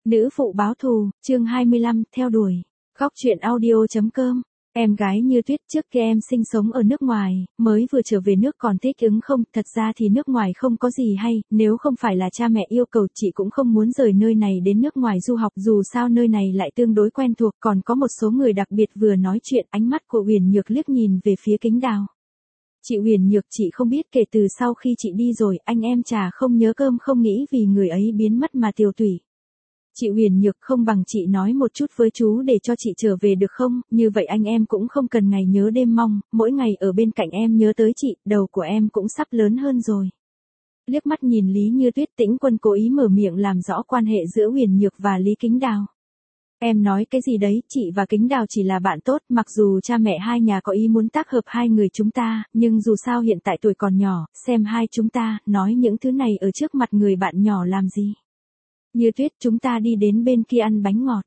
Nữ phụ báo thù, chương 25, theo đuổi. Góc truyện audio.com. Em gái Như Tuyết trước kia em sinh sống ở nước ngoài, mới vừa trở về nước còn thích ứng không, thật ra thì nước ngoài không có gì hay, nếu không phải là cha mẹ yêu cầu chị cũng không muốn rời nơi này đến nước ngoài du học, dù sao nơi này lại tương đối quen thuộc, còn có một số người đặc biệt. Vừa nói chuyện, ánh mắt của Uyển Nhược liếc nhìn về phía Kính Đào. Chị Uyển Nhược, chị không biết kể từ sau khi chị đi rồi, anh em chả không nhớ cơm không nghĩ vì người ấy biến mất mà tiều tụy. Chị Uyển Nhược, không bằng chị nói một chút với chú để cho chị trở về được không, như vậy anh em cũng không cần ngày nhớ đêm mong, mỗi ngày ở bên cạnh em nhớ tới chị, đầu của em cũng sắp lớn hơn rồi. Liếc mắt nhìn Lý Như Tuyết, Tĩnh Quân cố ý mở miệng làm rõ quan hệ giữa Uyển Nhược và Lý Kính Đào. Em nói cái gì đấy, chị và Kính Đào chỉ là bạn tốt, mặc dù cha mẹ hai nhà có ý muốn tác hợp hai người chúng ta, nhưng dù sao hiện tại tuổi còn nhỏ, xem hai chúng ta, nói những thứ này ở trước mặt người bạn nhỏ làm gì. Như Tuyết, chúng ta đi đến bên kia ăn bánh ngọt.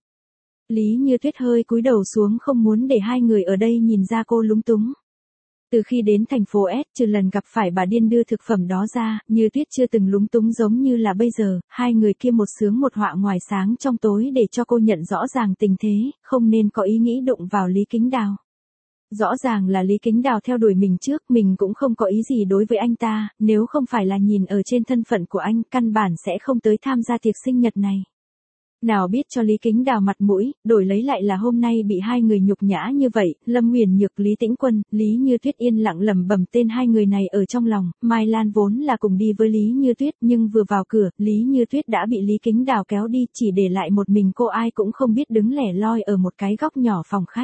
Lý Như Tuyết hơi cúi đầu xuống, không muốn để hai người ở đây nhìn ra cô lúng túng. Từ khi đến thành phố S, trừ lần gặp phải bà điên đưa thực phẩm đó ra, Như Tuyết chưa từng lúng túng giống như là bây giờ, hai người kia một sướng một họa ngoài sáng trong tối để cho cô nhận rõ ràng tình thế, không nên có ý nghĩ đụng vào Lý Kính Đào. Rõ ràng là Lý Kính Đào theo đuổi mình trước, mình cũng không có ý gì đối với anh ta, nếu không phải là nhìn ở trên thân phận của anh, căn bản sẽ không tới tham gia tiệc sinh nhật này. Nào biết cho Lý Kính Đào mặt mũi, đổi lấy lại là hôm nay bị hai người nhục nhã như vậy, Lâm Uyển Nhược, Lý Tĩnh Quân, Lý Như Tuyết yên lặng lẩm bẩm tên hai người này ở trong lòng. Mai Lan vốn là cùng đi với Lý Như Tuyết, nhưng vừa vào cửa, Lý Như Tuyết đã bị Lý Kính Đào kéo đi, chỉ để lại một mình cô, ai cũng không biết đứng lẻ loi ở một cái góc nhỏ phòng khách.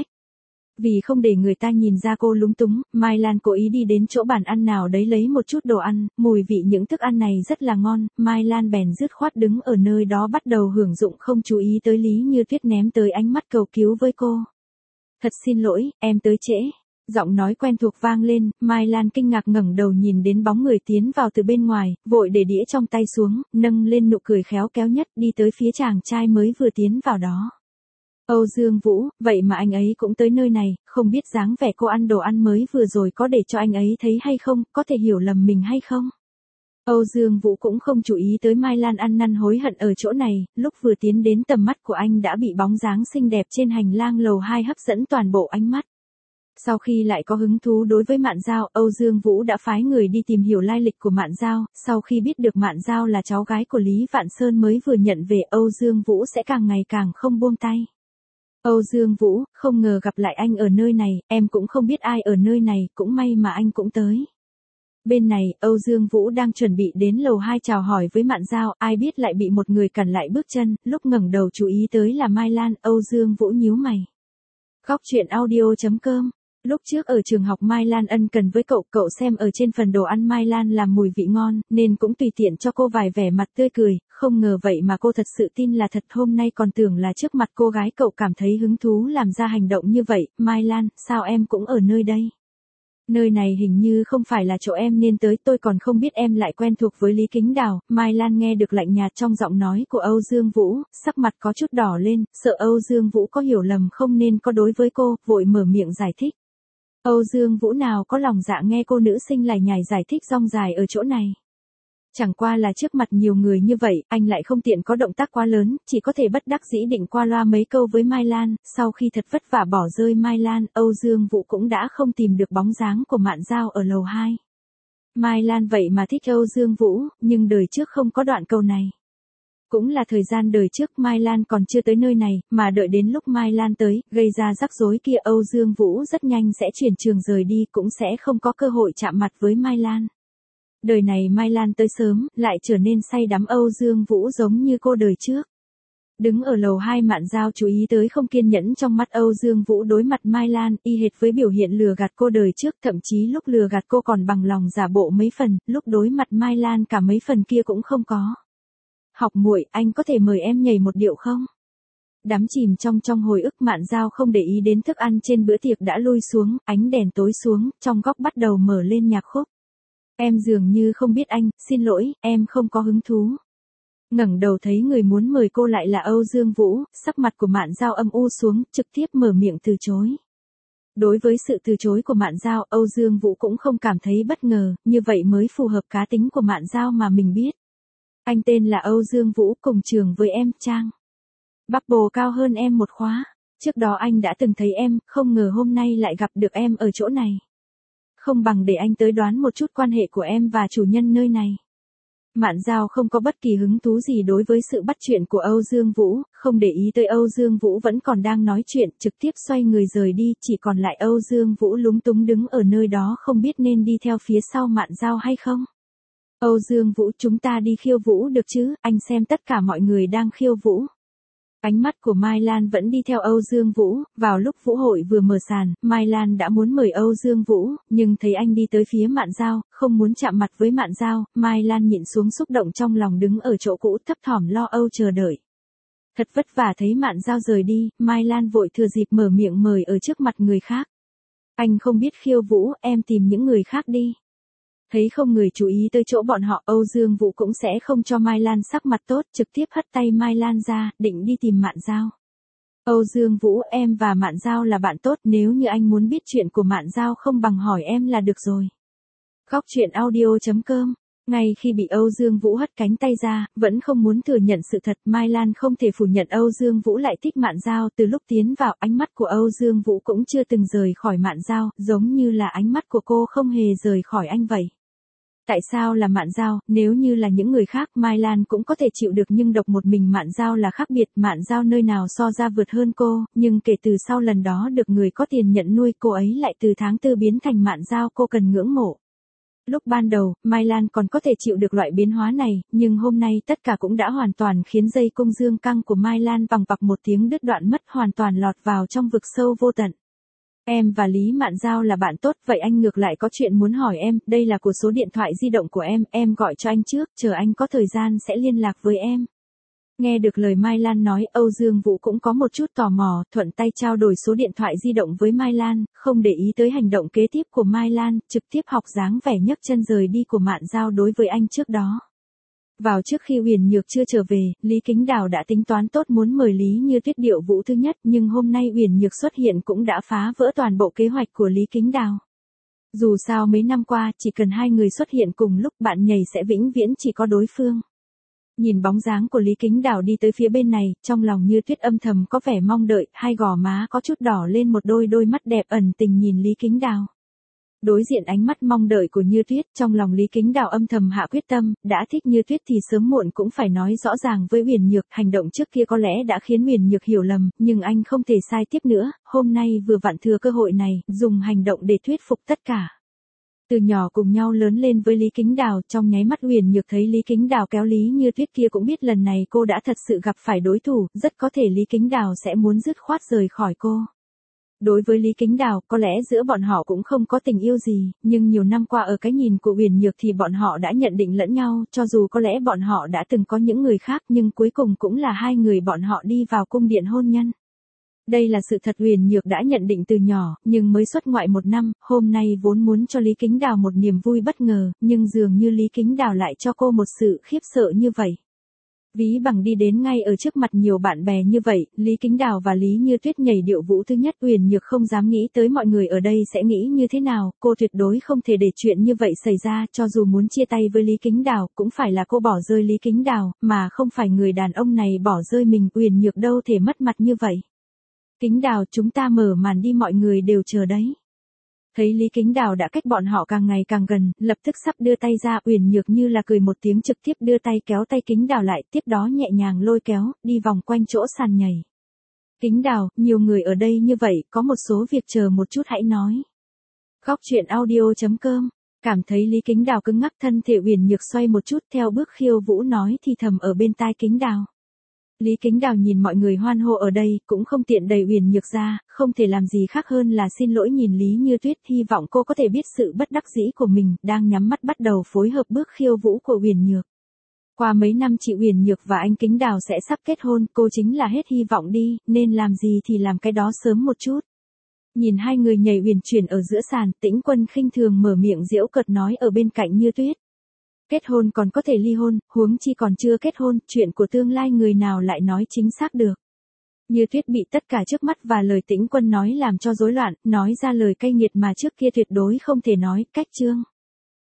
Vì không để người ta nhìn ra cô lúng túng, Mai Lan cố ý đi đến chỗ bàn ăn nào đấy lấy một chút đồ ăn, mùi vị những thức ăn này rất là ngon, Mai Lan bèn dứt khoát đứng ở nơi đó bắt đầu hưởng dụng, không chú ý tới Lý Như Tuyết ném tới ánh mắt cầu cứu với cô. Thật xin lỗi, em tới trễ. Giọng nói quen thuộc vang lên, Mai Lan kinh ngạc ngẩng đầu nhìn đến bóng người tiến vào từ bên ngoài, vội để đĩa trong tay xuống, nâng lên nụ cười khéo kéo nhất, đi tới phía chàng trai mới vừa tiến vào đó. Âu Dương Vũ, vậy mà anh ấy cũng tới nơi này, không biết dáng vẻ cô ăn đồ ăn mới vừa rồi có để cho anh ấy thấy hay không, có thể hiểu lầm mình hay không? Âu Dương Vũ cũng không chú ý tới Mai Lan ăn năn hối hận ở chỗ này, lúc vừa tiến đến tầm mắt của anh đã bị bóng dáng xinh đẹp trên hành lang lầu 2 hấp dẫn toàn bộ ánh mắt. Sau khi lại có hứng thú đối với Mạn Giao, Âu Dương Vũ đã phái người đi tìm hiểu lai lịch của Mạn Giao, sau khi biết được Mạn Giao là cháu gái của Lý Vạn Sơn mới vừa nhận về, Âu Dương Vũ sẽ càng ngày càng không buông tay. Âu Dương Vũ, không ngờ gặp lại anh ở nơi này, em cũng không biết ai ở nơi này, cũng may mà anh cũng tới. Bên này, Âu Dương Vũ đang chuẩn bị đến lầu 2 chào hỏi với Mạn Giao, ai biết lại bị một người cản lại bước chân, lúc ngẩng đầu chú ý tới là Mai Lan, Âu Dương Vũ nhíu mày. Góc truyện audio.com. Lúc trước ở trường học Mai Lan ân cần với cậu xem ở trên phần đồ ăn Mai Lan làm mùi vị ngon, nên cũng tùy tiện cho cô vài vẻ mặt tươi cười, không ngờ vậy mà cô thật sự tin là thật, hôm nay còn tưởng là trước mặt cô gái cậu cảm thấy hứng thú làm ra hành động như vậy. Mai Lan, sao em cũng ở nơi đây? Nơi này hình như không phải là chỗ em nên tới, tôi còn không biết em lại quen thuộc với Lý Kính Đào. Mai Lan nghe được lạnh nhạt trong giọng nói của Âu Dương Vũ, sắc mặt có chút đỏ lên, sợ Âu Dương Vũ có hiểu lầm không nên có đối với cô, vội mở miệng giải thích. Âu Dương Vũ nào có lòng dạ nghe cô nữ sinh lải nhải giải thích rong dài ở chỗ này. Chẳng qua là trước mặt nhiều người như vậy, anh lại không tiện có động tác quá lớn, chỉ có thể bất đắc dĩ định qua loa mấy câu với Mai Lan, sau khi thật vất vả bỏ rơi Mai Lan, Âu Dương Vũ cũng đã không tìm được bóng dáng của Mạn Giao ở lầu 2. Mai Lan vậy mà thích Âu Dương Vũ, nhưng đời trước không có đoạn câu này. Cũng là thời gian đời trước Mai Lan còn chưa tới nơi này, mà đợi đến lúc Mai Lan tới, gây ra rắc rối kia, Âu Dương Vũ rất nhanh sẽ chuyển trường rời đi, cũng sẽ không có cơ hội chạm mặt với Mai Lan. Đời này Mai Lan tới sớm, lại trở nên say đắm Âu Dương Vũ giống như cô đời trước. Đứng ở lầu 2, Mạn Giao chú ý tới không kiên nhẫn trong mắt Âu Dương Vũ đối mặt Mai Lan, y hệt với biểu hiện lừa gạt cô đời trước, thậm chí lúc lừa gạt cô còn bằng lòng giả bộ mấy phần, lúc đối mặt Mai Lan cả mấy phần kia cũng không có. Học muội, anh có thể mời em nhảy một điệu không? Đắm chìm trong hồi ức, Mạn Giao không để ý đến thức ăn trên bữa tiệc đã lui xuống, ánh đèn tối xuống, trong góc bắt đầu mở lên nhạc khúc. Em dường như không biết anh, xin lỗi, em không có hứng thú. Ngẩng đầu thấy người muốn mời cô lại là Âu Dương Vũ, sắc mặt của Mạn Giao âm u xuống, trực tiếp mở miệng từ chối. Đối với sự từ chối của Mạn Giao, Âu Dương Vũ cũng không cảm thấy bất ngờ, như vậy mới phù hợp cá tính của Mạn Giao mà mình biết. Anh tên là Âu Dương Vũ, cùng trường với em, Trang. Bubble cao hơn em một khóa. Trước đó anh đã từng thấy em, không ngờ hôm nay lại gặp được em ở chỗ này. Không bằng để anh tới đoán một chút quan hệ của em và chủ nhân nơi này. Mạn Dao không có bất kỳ hứng thú gì đối với sự bắt chuyện của Âu Dương Vũ, không để ý tới Âu Dương Vũ vẫn còn đang nói chuyện, trực tiếp xoay người rời đi, chỉ còn lại Âu Dương Vũ lúng túng đứng ở nơi đó không biết nên đi theo phía sau Mạn Dao hay không. Âu Dương Vũ, chúng ta đi khiêu vũ được chứ, anh xem tất cả mọi người đang khiêu vũ. Ánh mắt của Mai Lan vẫn đi theo Âu Dương Vũ, vào lúc vũ hội vừa mở sàn, Mai Lan đã muốn mời Âu Dương Vũ, nhưng thấy anh đi tới phía Mạn Dao, không muốn chạm mặt với Mạn Dao, Mai Lan nhịn xuống xúc động trong lòng đứng ở chỗ cũ thấp thỏm lo âu chờ đợi. Thật vất vả thấy Mạn Dao rời đi, Mai Lan vội thừa dịp mở miệng mời ở trước mặt người khác. Anh không biết khiêu vũ, em tìm những người khác đi. Thấy không người chú ý tới chỗ bọn họ, Âu Dương Vũ cũng sẽ không cho Mai Lan sắc mặt tốt, trực tiếp hất tay Mai Lan ra, định đi tìm Mạn Dao. Âu Dương Vũ, em và Mạn Dao là bạn tốt, nếu như anh muốn biết chuyện của Mạn Dao không bằng hỏi em là được rồi. Góc truyện audio.com. Ngay khi bị Âu Dương Vũ hất cánh tay ra, vẫn không muốn thừa nhận sự thật, Mai Lan không thể phủ nhận Âu Dương Vũ lại thích Mạn Dao, từ lúc tiến vào ánh mắt của Âu Dương Vũ cũng chưa từng rời khỏi Mạn Dao, giống như là ánh mắt của cô không hề rời khỏi anh vậy. Tại sao là Mạn Dao, nếu như là những người khác Mai Lan cũng có thể chịu được nhưng độc một mình Mạn Dao là khác biệt, Mạn Dao nơi nào so ra vượt hơn cô, nhưng kể từ sau lần đó được người có tiền nhận nuôi cô ấy lại từ tháng tư biến thành Mạn Dao cô cần ngưỡng mộ. Lúc ban đầu, Mai Lan còn có thể chịu được loại biến hóa này, nhưng hôm nay tất cả cũng đã hoàn toàn khiến dây cung dương căng của Mai Lan vằng vặc một tiếng đứt đoạn mất hoàn toàn lọt vào trong vực sâu vô tận. Em và Lý Mạn Dao là bạn tốt, vậy anh ngược lại có chuyện muốn hỏi em, đây là của số điện thoại di động của em gọi cho anh trước, chờ anh có thời gian sẽ liên lạc với em. Nghe được lời Mai Lan nói, Âu Dương Vũ cũng có một chút tò mò, thuận tay trao đổi số điện thoại di động với Mai Lan, không để ý tới hành động kế tiếp của Mai Lan, trực tiếp học dáng vẻ nhấc chân rời đi của Mạn Dao đối với anh trước đó. Vào trước khi Uyển Nhược chưa trở về, Lý Kính Đào đã tính toán tốt muốn mời Lý Như Tuyết điệu vũ thứ nhất, nhưng hôm nay Uyển Nhược xuất hiện cũng đã phá vỡ toàn bộ kế hoạch của Lý Kính Đào. Dù sao mấy năm qua, chỉ cần hai người xuất hiện cùng lúc bạn nhảy sẽ vĩnh viễn chỉ có đối phương. Nhìn bóng dáng của Lý Kính Đào đi tới phía bên này, trong lòng Như Tuyết âm thầm có vẻ mong đợi, hai gò má có chút đỏ lên một đôi mắt đẹp ẩn tình nhìn Lý Kính Đào. Đối diện ánh mắt mong đợi của Như Tuyết, trong lòng Lý Kính Đào âm thầm hạ quyết tâm, đã thích Như Tuyết thì sớm muộn cũng phải nói rõ ràng với Uyển Nhược, hành động trước kia có lẽ đã khiến Uyển Nhược hiểu lầm, nhưng anh không thể sai tiếp nữa, hôm nay vừa vặn thừa cơ hội này, dùng hành động để thuyết phục tất cả. Từ nhỏ cùng nhau lớn lên với Lý Kính Đào, trong nháy mắt Uyển Nhược thấy Lý Kính Đào kéo Lý Như Tuyết kia cũng biết lần này cô đã thật sự gặp phải đối thủ, rất có thể Lý Kính Đào sẽ muốn dứt khoát rời khỏi cô. Đối với Lý Kính Đào, có lẽ giữa bọn họ cũng không có tình yêu gì, nhưng nhiều năm qua ở cái nhìn của Uyển Nhược thì bọn họ đã nhận định lẫn nhau, cho dù có lẽ bọn họ đã từng có những người khác nhưng cuối cùng cũng là hai người bọn họ đi vào cung điện hôn nhân. Đây là sự thật Uyển Nhược đã nhận định từ nhỏ, nhưng mới xuất ngoại một năm, hôm nay vốn muốn cho Lý Kính Đào một niềm vui bất ngờ, nhưng dường như Lý Kính Đào lại cho cô một sự khiếp sợ như vậy. Ví bằng đi đến ngay ở trước mặt nhiều bạn bè như vậy, Lý Kính Đào và Lý Như Tuyết nhảy điệu vũ thứ nhất, Uyển Nhược không dám nghĩ tới mọi người ở đây sẽ nghĩ như thế nào, cô tuyệt đối không thể để chuyện như vậy xảy ra, cho dù muốn chia tay với Lý Kính Đào, cũng phải là cô bỏ rơi Lý Kính Đào, mà không phải người đàn ông này bỏ rơi mình, Uyển Nhược đâu thể mất mặt như vậy. Kính Đào, chúng ta mở màn đi, mọi người đều chờ đấy. Thấy Lý Kính Đào đã cách bọn họ càng ngày càng gần, lập tức sắp đưa tay ra, Uyển Nhược như là cười một tiếng trực tiếp đưa tay kéo tay Kính Đào lại, tiếp đó nhẹ nhàng lôi kéo, đi vòng quanh chỗ sàn nhảy. Kính Đào, nhiều người ở đây như vậy, có một số việc chờ một chút hãy nói. Góc truyện audio.com. Cảm thấy Lý Kính Đào cứng ngắc, thân thể Uyển Nhược xoay một chút theo bước khiêu vũ nói thì thầm ở bên tai Kính Đào. Lý Kính Đào nhìn mọi người hoan hô ở đây, cũng không tiện đẩy Uyển Nhược ra, không thể làm gì khác hơn là xin lỗi nhìn Lý Như Tuyết, hy vọng cô có thể biết sự bất đắc dĩ của mình, đang nhắm mắt bắt đầu phối hợp bước khiêu vũ của Uyển Nhược. Qua mấy năm chị Uyển Nhược và anh Kính Đào sẽ sắp kết hôn, cô chính là hết hy vọng đi, nên làm gì thì làm cái đó sớm một chút. Nhìn hai người nhảy uyển chuyển ở giữa sàn, Tĩnh Quân khinh thường mở miệng giễu cợt nói ở bên cạnh Như Tuyết. Kết hôn còn có thể ly hôn, huống chi còn chưa kết hôn, chuyện của tương lai người nào lại nói chính xác được. Như Tuyết bị tất cả trước mắt và lời Tĩnh Quân nói làm cho rối loạn, nói ra lời cay nghiệt mà trước kia tuyệt đối không thể nói, cách chương.